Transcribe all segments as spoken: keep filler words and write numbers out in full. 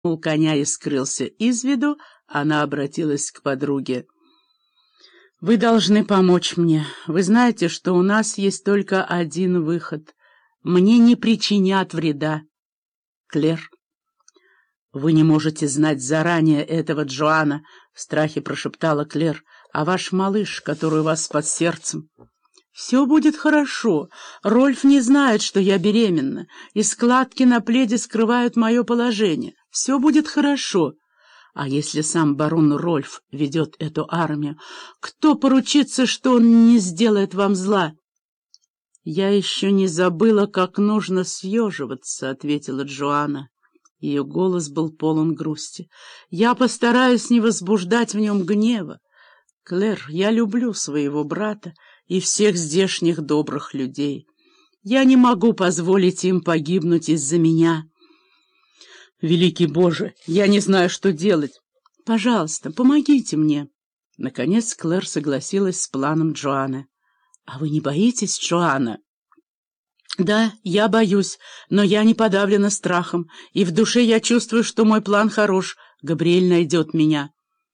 коня и скрылся из виду, она обратилась к подруге. «Вы должны помочь мне. Вы знаете, что у нас есть только один выход. Мне не причинят вреда. Клэр». «Вы не можете знать заранее этого, Джоанна», — в страхе прошептала Клэр, «а ваш малыш, который у вас под сердцем». «Все будет хорошо. Рольф не знает, что я беременна, и складки на пледе скрывают мое положение. Все будет хорошо. А если сам барон Рольф ведет эту армию, кто поручится, что он не сделает вам зла?» «Я еще не забыла, как нужно съеживаться», — ответила Джоанна. Ее голос был полон грусти. «Я постараюсь не возбуждать в нем гнева. Клэр, я люблю своего брата и всех здешних добрых людей. Я не могу позволить им погибнуть из-за меня. Великий Боже, я не знаю, что делать. Пожалуйста, помогите мне». Наконец Клэр согласилась с планом Джоанны. «А вы не боитесь, Джоанна?» «Да, я боюсь, но я не подавлена страхом, и в душе я чувствую, что мой план хорош. Габриэль найдет меня».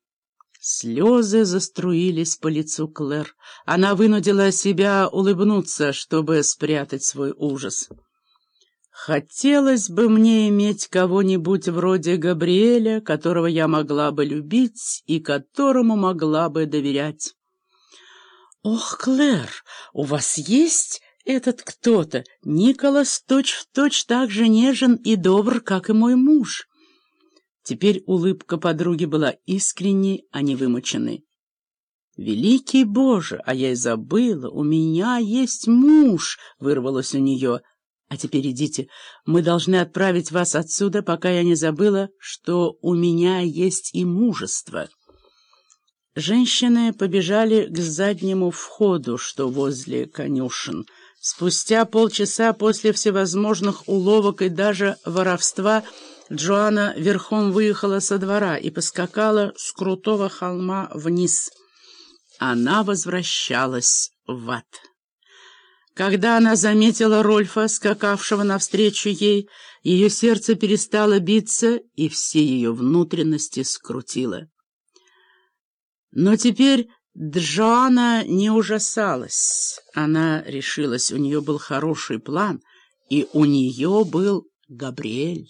Слезы заструились по лицу Клэр. Она вынудила себя улыбнуться, чтобы спрятать свой ужас. «Хотелось бы мне иметь кого-нибудь вроде Габриэля, которого я могла бы любить и которому могла бы доверять». «Ох, Клэр, у вас есть этот кто-то? Николас точь-в-точь так же нежен и добр, как и мой муж». Теперь улыбка подруги была искренней, а не вымученной. «Великий Боже, а я и забыла, у меня есть муж!» — вырвалось у нее. «А теперь идите, мы должны отправить вас отсюда, пока я не забыла, что у меня есть и мужество». Женщины побежали к заднему входу, что возле конюшен. Спустя полчаса после всевозможных уловок и даже воровства Джоанна верхом выехала со двора и поскакала с крутого холма вниз. Она возвращалась в ад. Когда она заметила Рольфа, скакавшего навстречу ей, ее сердце перестало биться, и все ее внутренности скрутило. Но теперь Джоанна не ужасалась. Она решилась, у нее был хороший план, и у нее был Габриэль.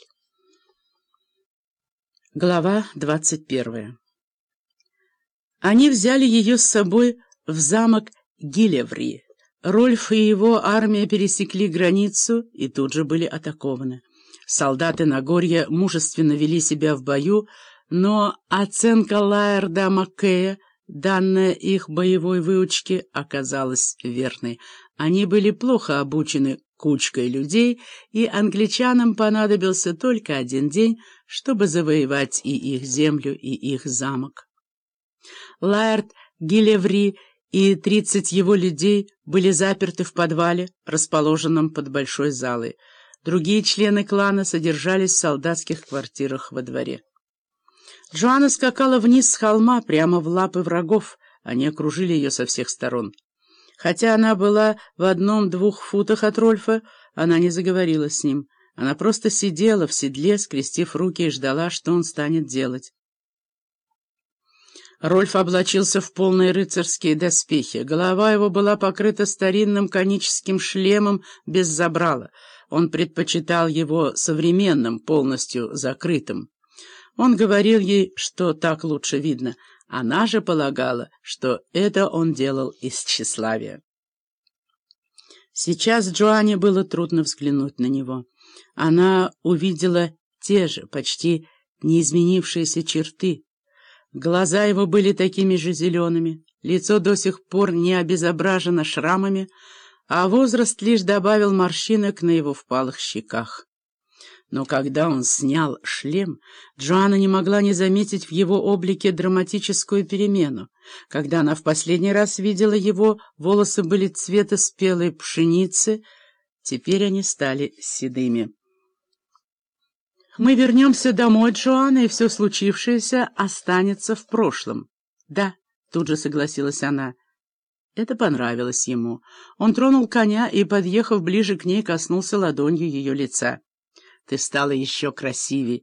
Глава двадцать первая. Они взяли ее с собой в замок Гилеври. Рольф и его армия пересекли границу и тут же были атакованы. Солдаты Нагорья мужественно вели себя в бою, но оценка Лаэрда Маккея, данная их боевой выучке, оказалась верной. Они были плохо обучены кучкой людей, и англичанам понадобился только один день, чтобы завоевать и их землю, и их замок. Лаэрд Гилеври и тридцать его людей были заперты в подвале, расположенном под большой залой. Другие члены клана содержались в солдатских квартирах во дворе. Джоанна скакала вниз с холма прямо в лапы врагов, они окружили ее со всех сторон. Хотя она была в одном-двух футах от Рольфа, она не заговорила с ним. Она просто сидела в седле, скрестив руки, и ждала, что он станет делать. Рольф облачился в полные рыцарские доспехи. Голова его была покрыта старинным коническим шлемом без забрала. Он предпочитал его современным, полностью закрытым. Он говорил ей, что так лучше видно. Она же полагала, что это он делал из тщеславия. Сейчас Джоанне было трудно взглянуть на него. Она увидела те же, почти неизменившиеся черты. Глаза его были такими же зелеными, лицо до сих пор не обезображено шрамами, а возраст лишь добавил морщинок на его впалых щеках. Но когда он снял шлем, Джоанна не могла не заметить в его облике драматическую перемену. Когда она в последний раз видела его, волосы были цвета спелой пшеницы, теперь они стали седыми. «Мы вернемся домой, Джоанна, и все случившееся останется в прошлом». «Да», — тут же согласилась она. Это понравилось ему. Он тронул коня и, подъехав ближе к ней, коснулся ладонью ее лица. «Ты стала еще красивей.